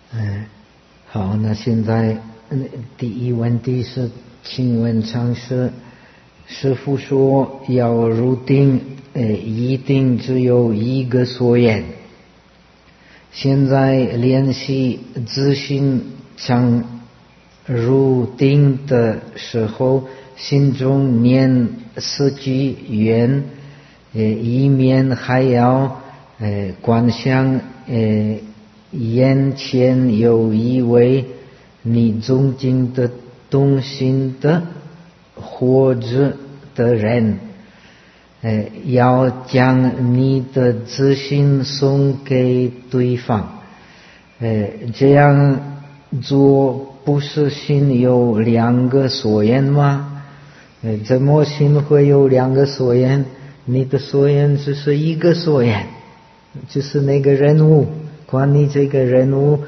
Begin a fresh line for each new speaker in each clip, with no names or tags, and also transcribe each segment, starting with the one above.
好，那现在第一问题是，请问上师，师父说要入定，一定只有一个所缘。现在练习自信想入定的时候，心中念四句愿，一面还要观想眼前有一位你尊敬的动心的活着的人，要将你的自信送给对方。这样做不是心有两个所缘吗？怎么心会有两个所缘？你的所缘只是一个所缘，就是那个人物。关于这个人物，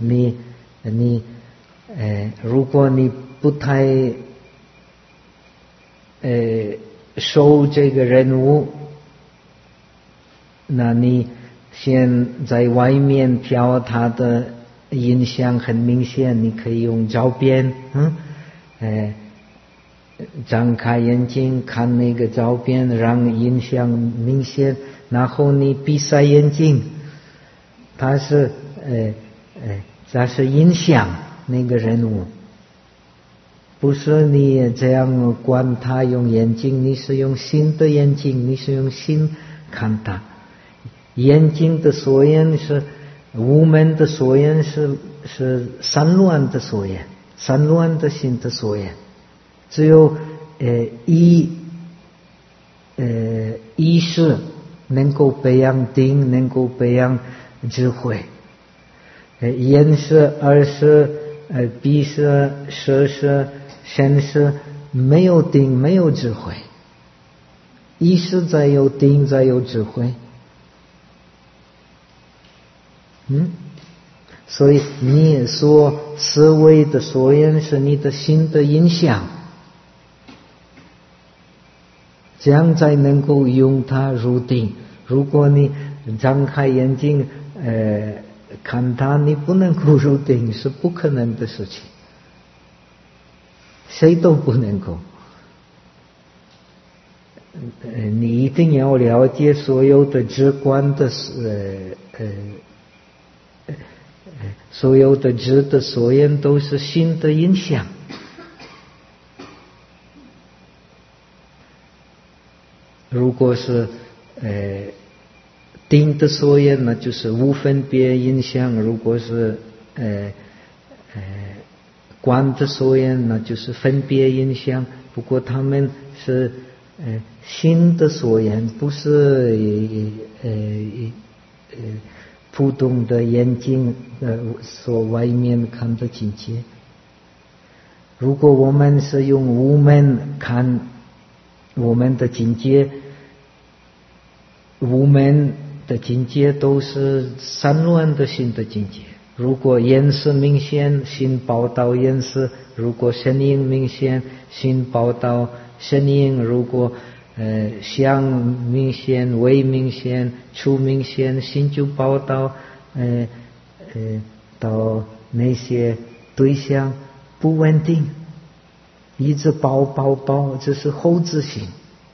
如果你不太受这个人物，那你先在外面挑他的印象很明显，你可以用照片，张开眼睛看那个照片，让印象明显，然后你闭上眼睛，它是印象那个人物，不是你这样观他用眼睛，你是用心的眼睛，你是用心看他。眼睛的所缘是无门的所缘，是散乱的所缘，散乱的心的所缘。只有意识能够培养定，能够培养智慧。眼识、耳识、鼻识、舌识、身识没有定，没有智慧。意识才有定，才有智慧。所以你所思维的所缘是你的心的影响，这样才能够用它入定。如果你张开眼睛看它，你不能够入定，是不可能的事情，谁都不能够。你一定要了解所有的直观的所有的知的所缘都是心的影响。如果是定的所缘，那就是无分别影响；如果是观的所缘，那就是分别影响。不过他们是心的所缘，不是普通的眼睛所外面看的境界。如果我们是用无门看我们的境界，无门的境界都是散乱的心的境界。如果眼识明显，心报道眼识；如果声音明显，心报道声音；如果相明显、味明显、触明显，心就报道到那些对象不稳定，一直报，这是后知心。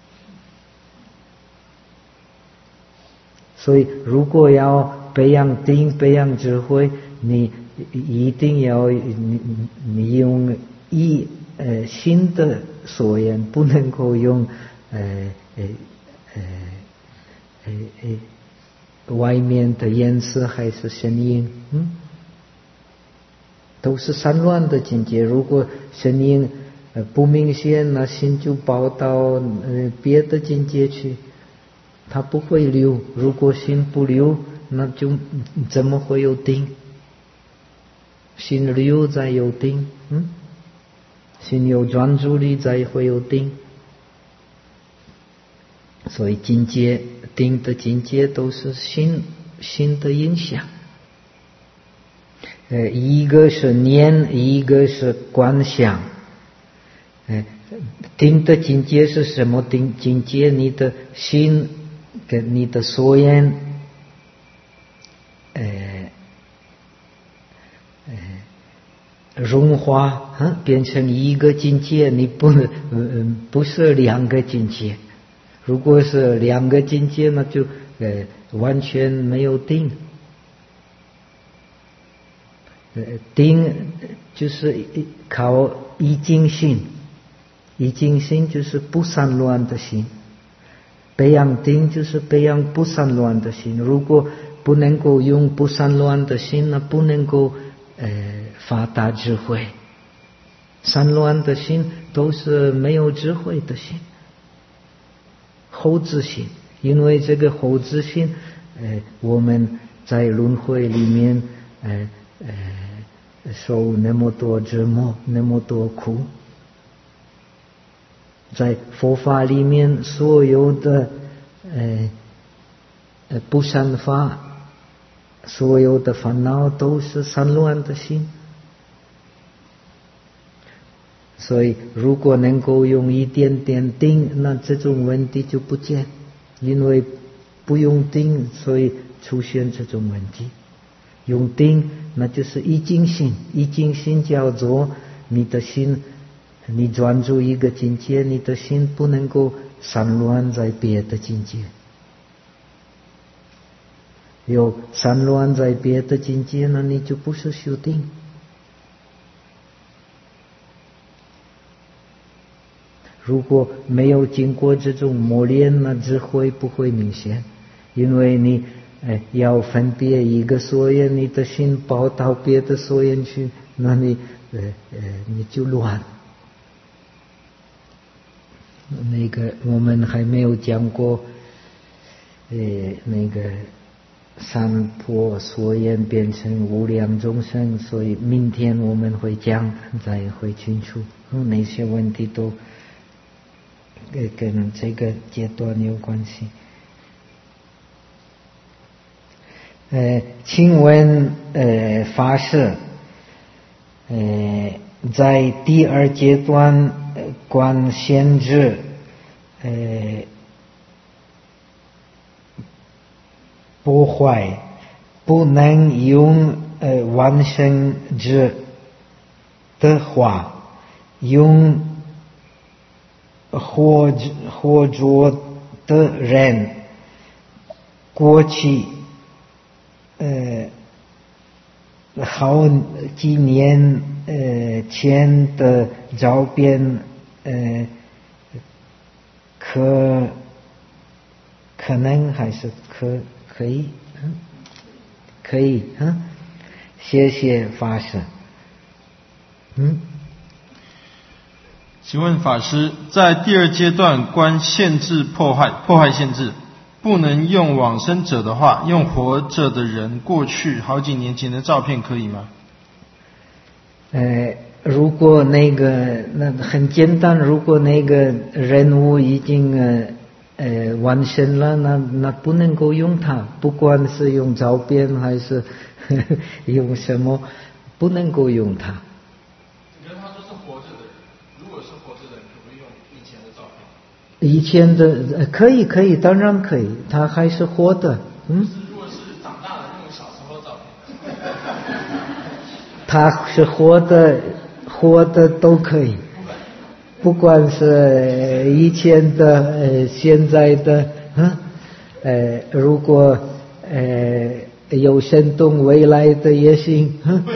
所以如果要培养定、培养智慧，你一定要你用心的所缘，不能够用外面的颜色还是声音，都是散乱的境界。如果声音不明显，那心就跑到别的境界去，它不会留。如果心不留，那就怎么会有定？心留才有定，心有专注力才会有定。所以境界定的境界都是心的影响。一个是念，一个是观想。定的境界是什么境界？你的心跟你的所缘融化变成一个境界，你不是两个境界。如果是两个境界，那就完全没有定。定就是靠一境心，一境心就是不散乱的心。培养定就是培养不散乱的心。如果不能够用不散乱的心，那不能够发达智慧。散乱的心都是没有智慧的心，猴子心。因为这个猴子心，我们在轮回里面受那么多折磨，那么多苦。在佛法里面，所有的不善法，所有的烦恼都是散乱的心。所以如果能够用一点点定，那这种问题就不见。因为不用定，所以出现这种问题。用定，那就是一境心。一境心叫做你的心，你专注一个境界，你的心不能够散乱在别的境界。有散乱在别的境界，那你就不是修定。如果没有经过这种磨练，那智慧不会明显。因为你要分别一个所缘，你的心跑到别的所缘去，那你就乱。那个我们还没有讲过那个三波所缘变成无量众生，所以明天我们会讲，再会清楚那些问题都跟这个阶段有关系。请问法师，在第二阶段观限制破坏，不能用完生智的话，用活着的人过去好几年前的照片可能还是可以可以谢谢法师。
请问法师，在第二阶段观限制破坏限制，不能用往生者的话，用活着的人过去好几年前的照片可以吗？
如果那很简单，如果那个人物已经完生了，那不能够用它，不管是用照片还是用什么，不能够用它。
你觉得他就是活着的人，如果是活着的人，可不可以用以前的照片？
以前的可以，当然可以，他还是活的。
如果是长大了用小时候照片，
他是活的都可以，不管是以前的现在的如果有生动未来的也行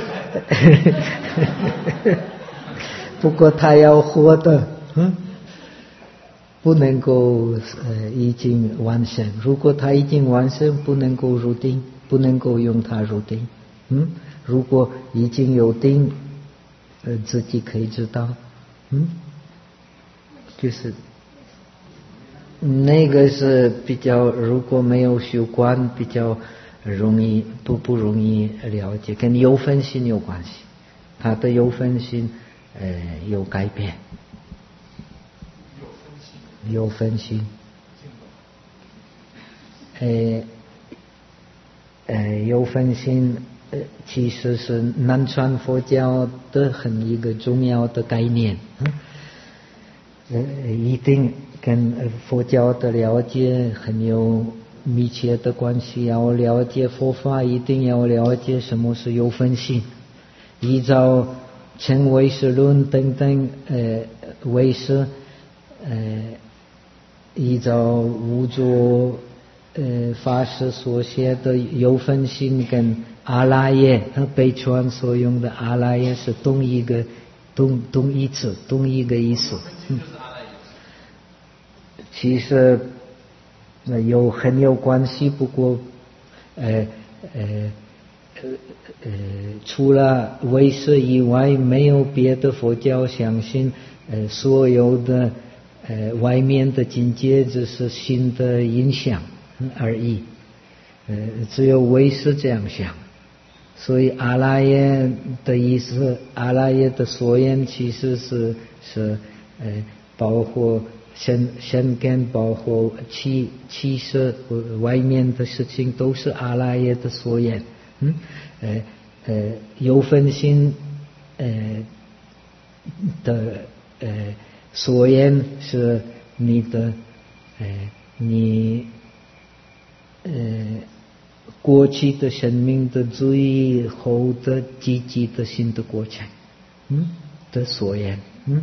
不过他要活的不能够已经完成。如果他已经完成，不能够入定，不能够用它入定。如果已经有定，自己可以知道。就是那个是比较，如果没有修观，比较容易不容易了解，跟有分心有关系。他的有分心有改变。有分心，有分心其实是南传佛教的很一个重要的概念。一定跟佛教的了解很有密切的关系。要了解佛法，一定要了解什么是有分心。 依照成唯识论等等唯识依照无着法师所写的有分心跟阿赖耶和北传所用的阿赖耶是同一个意思。其实很有关系，不过除了唯识以外，没有别的佛教相信所有的外面的境界只是心的影响而已，只有唯识这样想。所以阿赖耶的意思，阿赖耶的所言其实是包括身根，包括气色外面的事情都是阿赖耶的所言。有分心的所言是你过去的生命的最后的积极的心的过程的所言。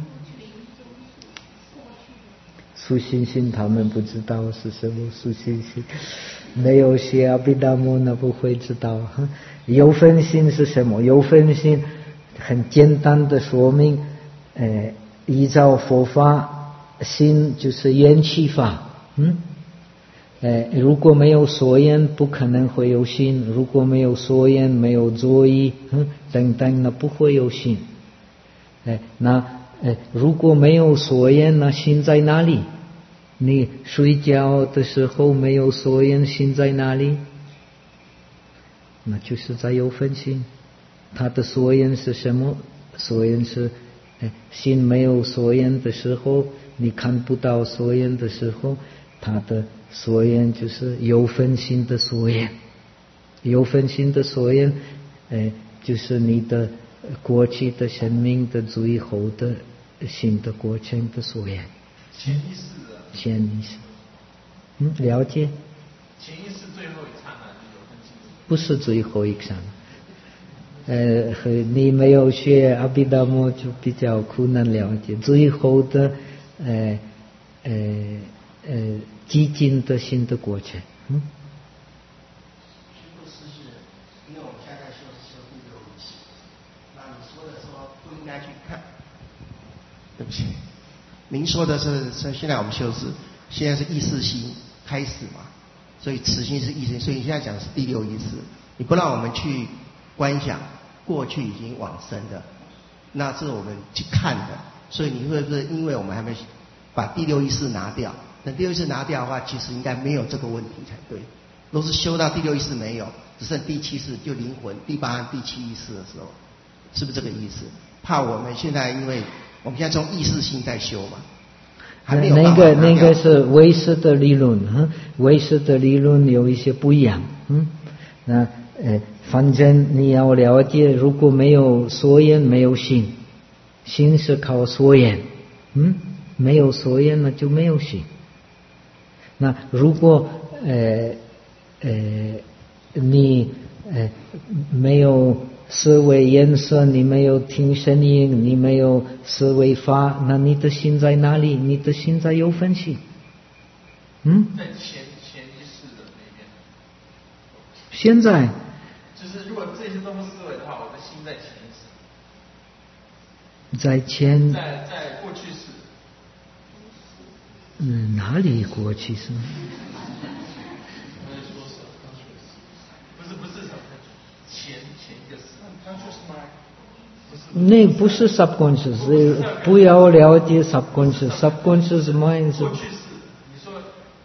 苏心心他们不知道是什么苏心心，没有学阿毗达摩那不会知道。有分心是什么？有分心很简单的说明，依照佛法，心就是缘起法。如果没有所言，不可能会有心；如果没有所言，没有作意等等，那不会有心。如果没有所言，那心在哪里？你睡觉的时候没有所言，心在哪里？那就是在有分心。他的所言是什么？所言是心没有所言的时候，你看不到所言的时候，他的所言就是有分心的所言。有分心的所言就是你的过去的生命的最后的新的过程的所言。
潜意识的。
潜意识。了解。
潜意识最后一刹那就有分心。
不是最后一刹那。你没有学阿毗达摩就比较困难了解最后的激进的新的过程。
因为我们现在修第六意识，那你说的说不应该去看，对不起，您说的是现在我们修是现在是意识心开始嘛，所以此心是意识心，所以你现在讲的是第六意识，你不让我们去观想过去已经往生的，那是我们去看的，所以你会不会因为我们还没把第六意识拿掉？等第六意识拿掉的话，其实应该没有这个问题才对。都是修到第六意识没有，只剩第七识就灵魂第八、第七意识的时候，是不是这个意思？怕我们现在因为我们现在从意识性在修嘛，还没有办法拿掉。那
个是唯识的理论，唯识的理论有一些不一样。那反正你要了解，如果没有所言，没有心，心是靠所言，没有所言那就没有心。那如果你没有思维颜色，你没有听声音，你没有思维法，那你的心在哪里？你的心在有分心。
在潜意识的那边。
现在
就是如果这些都不思维的话，我的心在潜意识。在过去式。
哪里过去式？
不是前一个式。
那不是 subconscious， 不要了解 subconscious mind 是。
过去式，你说。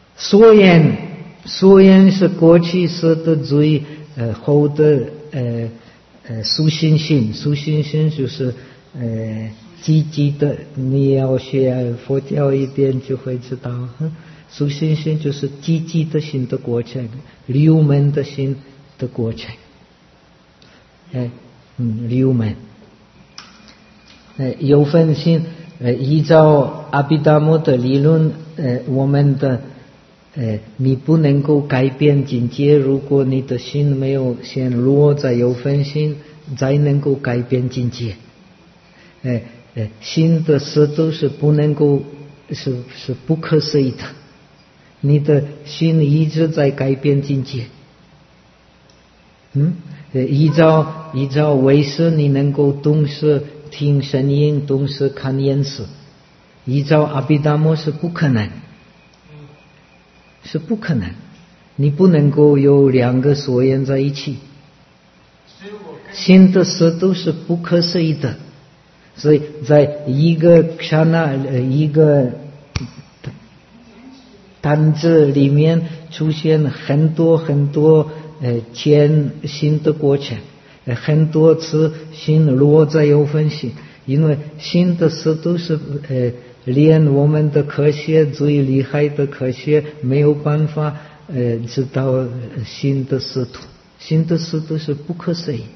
所言是过去式的最后的苏心性就是积极的，你要学佛教一点就会知道，苏心性就是积极的心的过程，流门的心的过程。流门。有分心，依照阿毗达摩的理论，我们的你不能够改变境界，如果你的心没有先落在有分心， 才能够改变境界。心的事都是不能够，是不可思议的。你的心一直在改变境界。依照唯识，你能够同时听声音，同时看颜色。依照阿毗达摩是不可能，是不可能。你不能够有两个所缘在一起。心的事都是不可思议的，所以在一个刹那一个单子里面出现很多很多见心的过程，很多次心落在有分心，因为心的事都是连我们的科学最厉害的科学没有办法知道心的事图，心的事都是不可思议。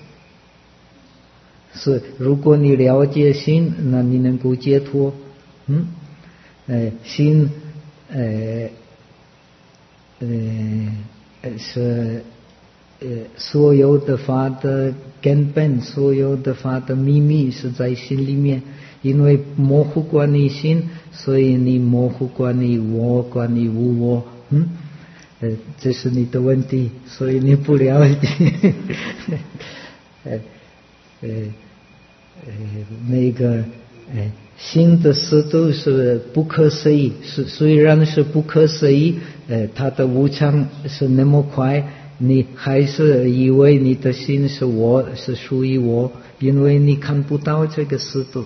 是，如果你了解心，那你能够解脱。心是所有的法的根本，所有的法的秘密是在心里面。因为模糊观你心，所以你模糊观你我，观你无我。这是你的问题，所以你不了解。那个心的事都是不可思议，虽然是不可思议，它的无常是那么快，你还是以为你的心是我，是属于我，因为你看不到这个事度。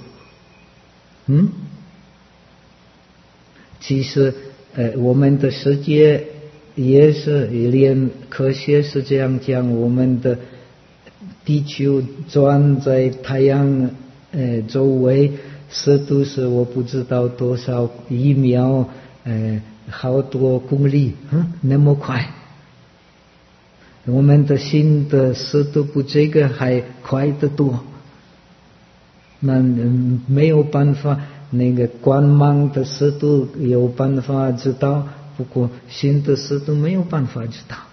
其实我们的世界也是，连科学是这样讲，我们的地球转在太阳周围速度是我不知道多少一秒，好多公里，那么快。我们的心的速度比这个还快得多。那没有办法，那个光芒的速度有办法知道，不过心的速度没有办法知道。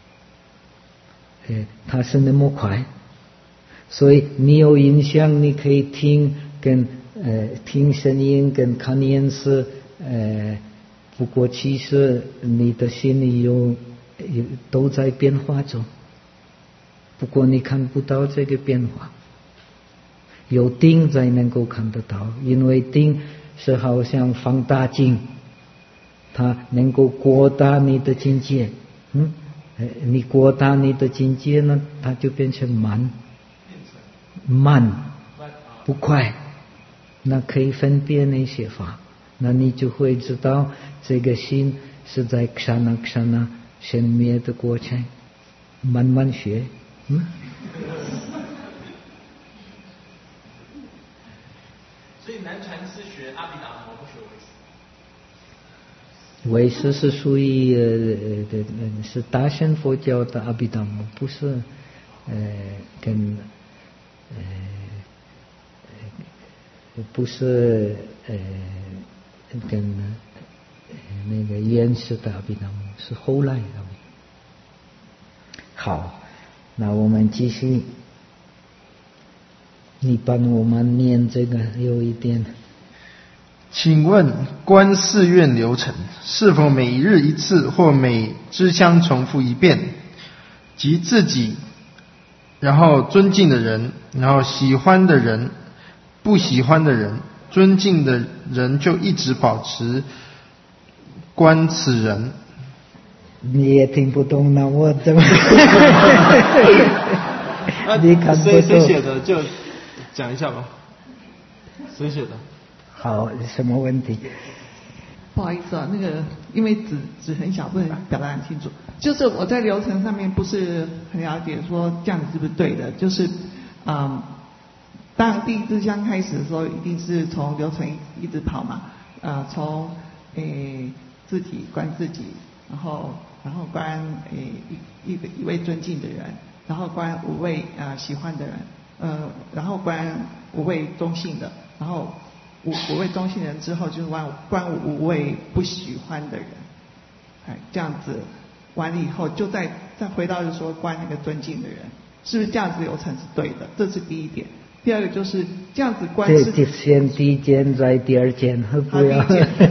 它是那么快。所以你有印象，你可以听听声音跟看颜色，不过其实你的心里都在变化中，不过你看不到这个变化。有定才能够看得到，因为定是好像放大镜，它能够扩大你的境界。你扩大你的境界呢，它就变成慢不快，那可以分辨那些法，那你就会知道这个心是在刹那刹那生灭的过程，慢慢学。
所以南传是学阿毗达摩，不学
唯识是属于是大乘佛教的阿毗达摩，不是不是跟那个原始的阿毗达摩，是后来的。好，那我们继续。你帮我们念这个有一点。
请问观寺院流程是否每日一次或每支香重复一遍，即自己，然后尊敬的人，然后喜欢的人，不喜欢的人，尊敬的人就一直保持观此人。
你也听不懂，那我怎么你看不懂
谁写的就讲一下吧。谁写的？
好，什么问题？
不好意思啊，那个因为纸很小，不能表达很清楚。就是我在流程上面不是很了解，说这样子是不是对的？就是当第一支香开始的时候，一定是从流程一直跑嘛，从自己观自己，然后观一位尊敬的人，然后观5位喜欢的人，然后观5位中性的，然后5位中性人之后就是观5位不喜欢的人，这样子完了以后就再回到就是说观那个尊敬的人， 是不是这样子流程是对的？这是第一点。第二个就是这样子观世。
这先第一件，再第二件，不要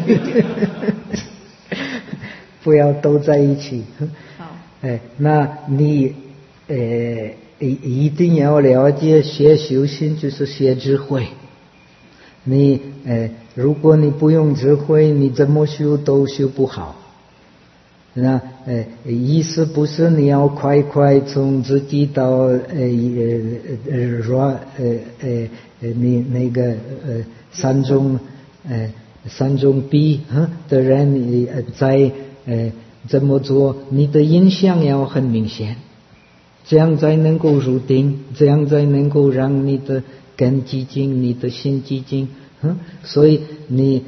不要都在一起。
好。
那你一定要了解学修行就是学智慧。你如果你不用智慧，你怎么修都修不好。那意思不是你要快快从自己到你那个三种B 的人在这么做，你的印象要很明显，这样才能够入定，这样才能够让你的根寂静，你的心寂静。所以你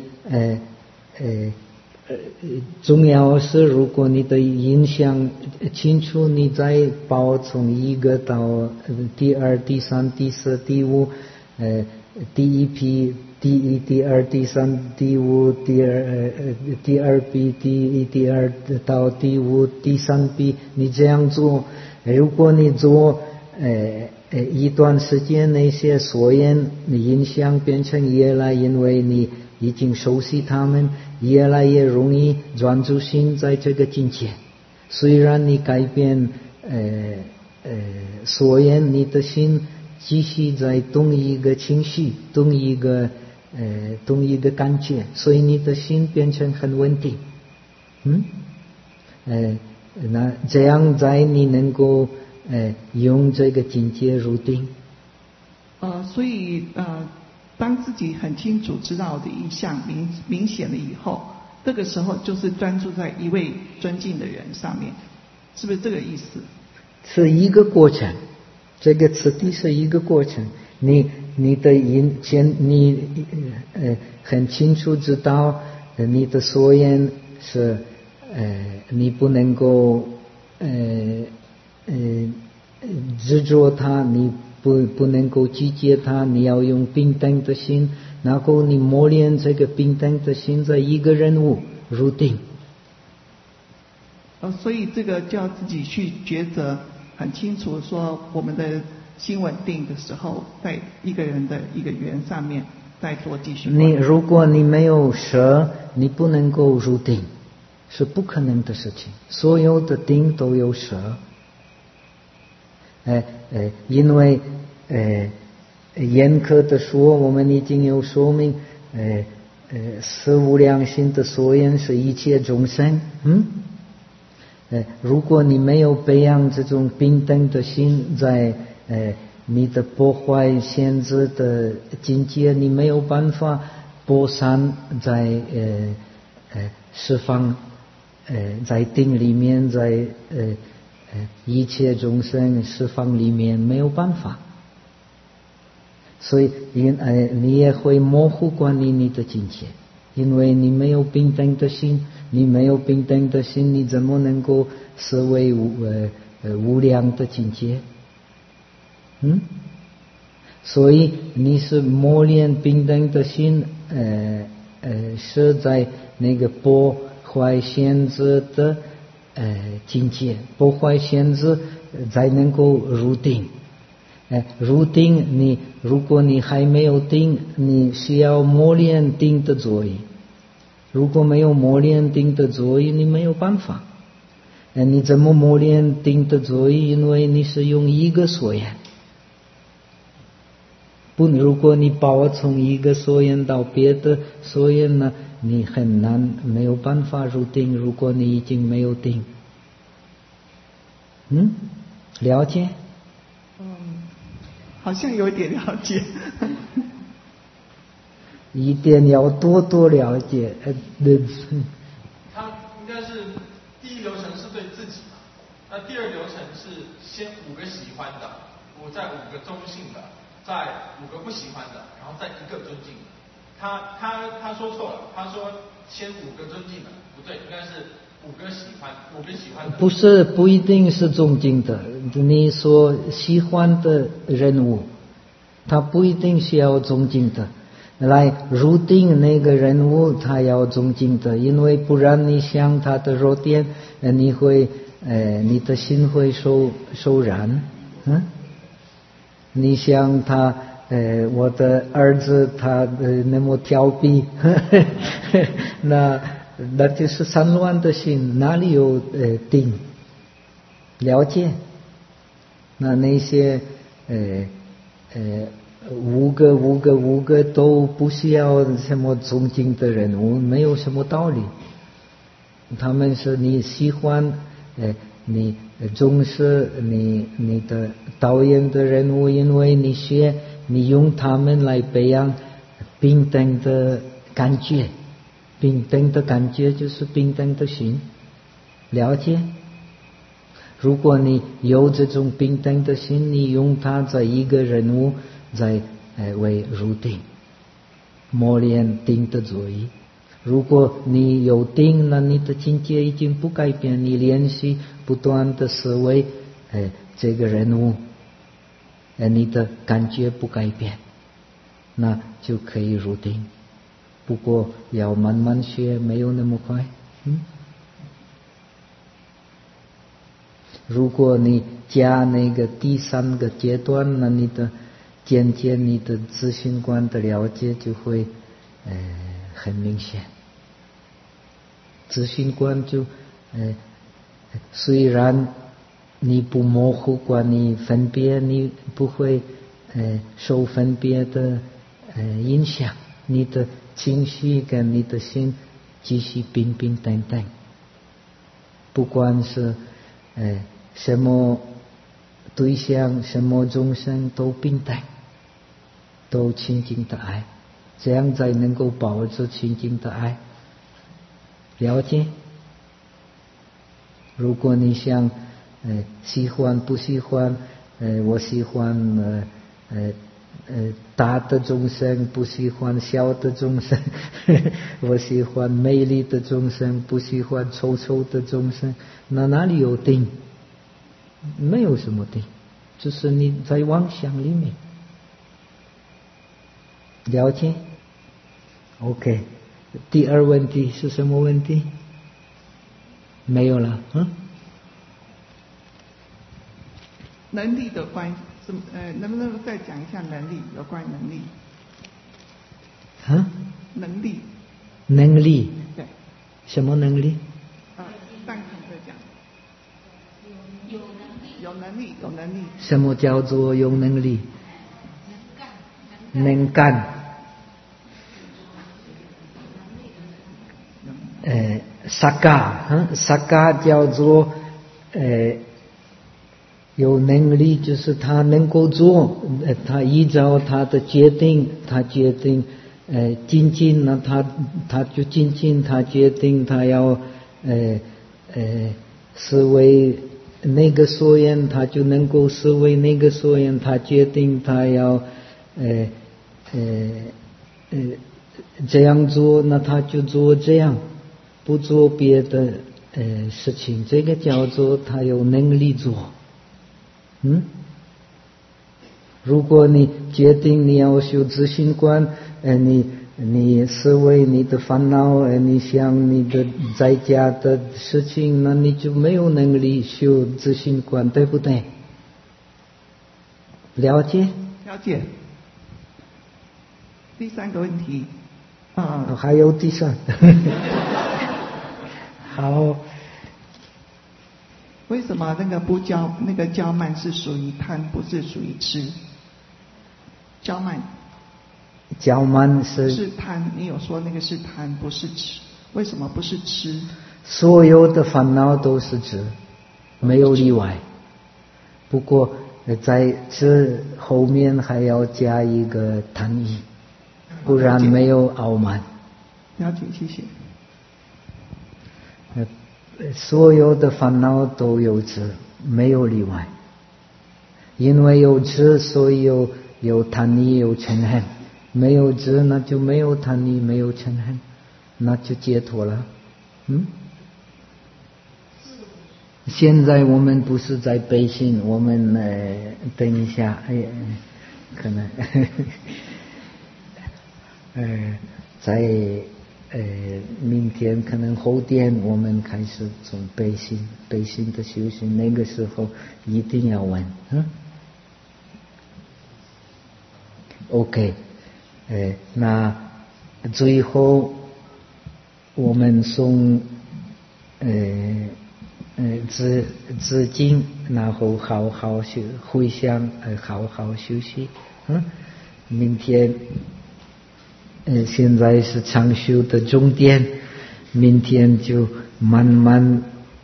重要是，如果你的印象清楚，你再报从一个到第二、第三、第四、第五，第一批、第一、第二、第三、第五、第二批、第一、第二到第五、第三批，你这样做，如果你做一段时间，那些所言印象变成越来，因为你已经熟悉他们，越来越容易专注心在这个境界。虽然你改变所言，你的心继续在同一个情绪，同一个感觉，所以你的心变成很稳定。那这样在你能够用这个境界入定。
所以当自己很清楚知道的意象明显了以后，这个时候就是专注在一位尊敬的人上面，是不是这个意思？
是一个过程，这个次第是一个过程。你的你很清楚知道你的所言是你不能够执着它，你不能够拒绝它，你要用平等的心，然后你磨练这个平等的心，在一个人物入定。
所以这个就要自己去抉择，很清楚说我们的心稳定的时候，在一个人的一个缘上面再做继续。
如果你没有舍，你不能够入定，是不可能的事情。所有的定都有舍。因为严苛的说，我们已经有说明，四无量心的所言是一切众生。如果你没有培养这种平等的心，在你的破坏限制的境界，你没有办法播散在释放，在定里面，在一切众生释放里面没有办法，所以你也会模糊管理你的境界，因为你没有平等的心，你没有平等的心，你怎么能够思维无量的境界？所以你是磨练平等的心，是在那个破坏限制的境界，破坏限制才能够入定。入定，如果你还没有定，你需要磨练定的作用。如果没有磨练定的作用，你没有办法。你怎么磨练定的作用？因为你是用一个所言。如果你把我从一个所言到别的所言呢，你很难，没有办法入定。如果你已经没有定，了解？
好像有点了解。
一定要多了解。
他应该是第一流程是对自己嘛，那第二流程是先5个喜欢的，再5个中性的，再5个不喜欢的，然后再1个尊敬的。他说错了，他说先5个尊敬的，不对，应该是5个喜欢的。
不是，不一定是尊敬的。你所喜欢的人物，他不一定是要尊敬的。来入定那个人物，他要尊敬的，因为不然你想他的弱点，你的心会受染。 你想他我的儿子他那么调皮那就是散乱的心，哪里有定？了解？那些五个都不需要什么尊敬的人物，没有什么道理。他们是你喜欢你重视你的导演的人物，因为你用他们来培养平等的感觉，平等的感觉就是平等的心，了解？如果你有这种平等的心，你用它在一个人物在为入定，磨练定的作业。如果你有定，那你的境界已经不改变，你练习不断的思维这个人物，你的感觉不改变，那就可以入定。不过要慢慢学，没有那么快。如果你加那个第三个阶段，那你的渐渐你的自信观的了解就会很明显。自信观就虽然你不模糊观，你分别你不会受分别的影响，你的情绪跟你的心继续平平等等，不管是什么对象什么众生都平等，都清净的爱，这样才能够保持清净的爱。了解？如果你想喜欢不喜欢我喜欢大的众生，不喜欢小的众生我喜欢美丽的众生，不喜欢丑丑的众生，那哪里有定？没有什么定，就是你在妄想里面。了解？ OK。 第二问题是什么问题？没有了。
能力的关系，能不能再讲一下能力？有关能力。能力。
能力。
对。
什么能力？
上堂在讲。有能力，有能力。
什么叫做有能力？能干。萨嘎叫做有能力，就是他能够做，他依照他的决定，他决定精进，那他就精进，他决定他要思维那个所缘，他就能够思维那个所缘，他决定他要这样做，那他就做这样，不做别的事情，这个叫做他有能力做。如果你决定你要修自信观，你思维你的烦恼，你想你的在家的事情，那你就没有能力修自信观，对不对？了解？
了解。第三个问题。
还有第三。好。
为什么那个骄慢是属于贪，不是属于痴？骄慢是贪，你有说那个是贪，不是痴，为什么不是痴？
所有的烦恼都是痴，没有例外。不过在这后面还要加一个贪意，不然没有傲慢。
了解，谢谢。
所有的烦恼都有痴，没有例外。因为有痴，所以有贪意，有嗔恨。没有痴，那就没有贪意，没有嗔恨，那就解脱了。现在我们不是在背信，我们等一下，可能在明天可能后天我们开始从背信的修行，那个时候一定要问。 OK， 那最后我们送资金，然后好好回向，好好休息。明天现在是长修的终点，明天就慢慢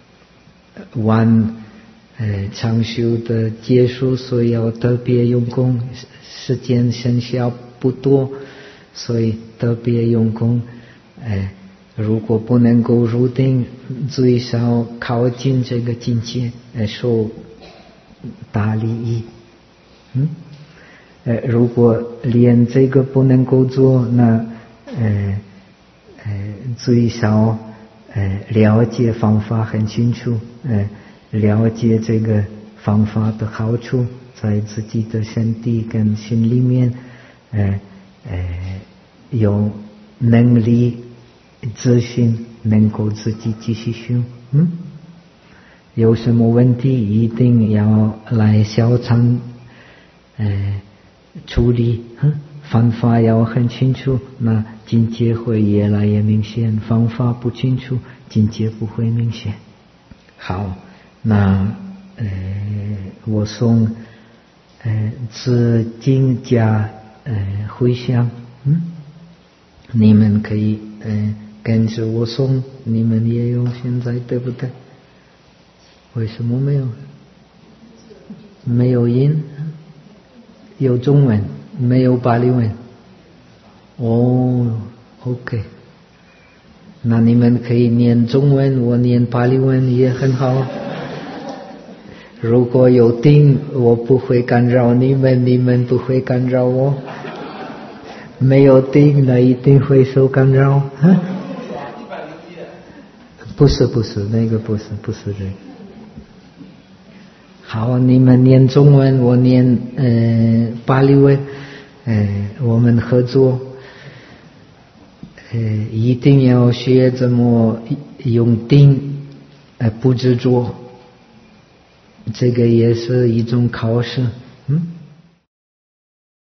长修的结束，所以要特别用功，时间剩下不多，所以特别用功。如果不能够入定，最少靠近这个境界，受大利益。如果连这个不能够做，那最少了解方法很清楚，了解这个方法的好处，在自己的身体跟心里面，有能力自信，能够自己继续修。有什么问题一定要来小场处理，方法要很清楚，那境界会越来越明显。方法不清楚，境界不会明显。好，那我送资金加回向，你们可以跟着我送，你们也有现在对不对？为什么没有？没有音，有中文，没有巴利文。OK， 那你们可以念中文，我念巴利文也很好。如果有定，我不会干扰你们，你们不会干扰我。没有定，那一定会受干扰。不是，那个不是这个。好，你们念中文，我念巴利文，我们合作。一定要学怎么用定，不执着，这个也是一种考试。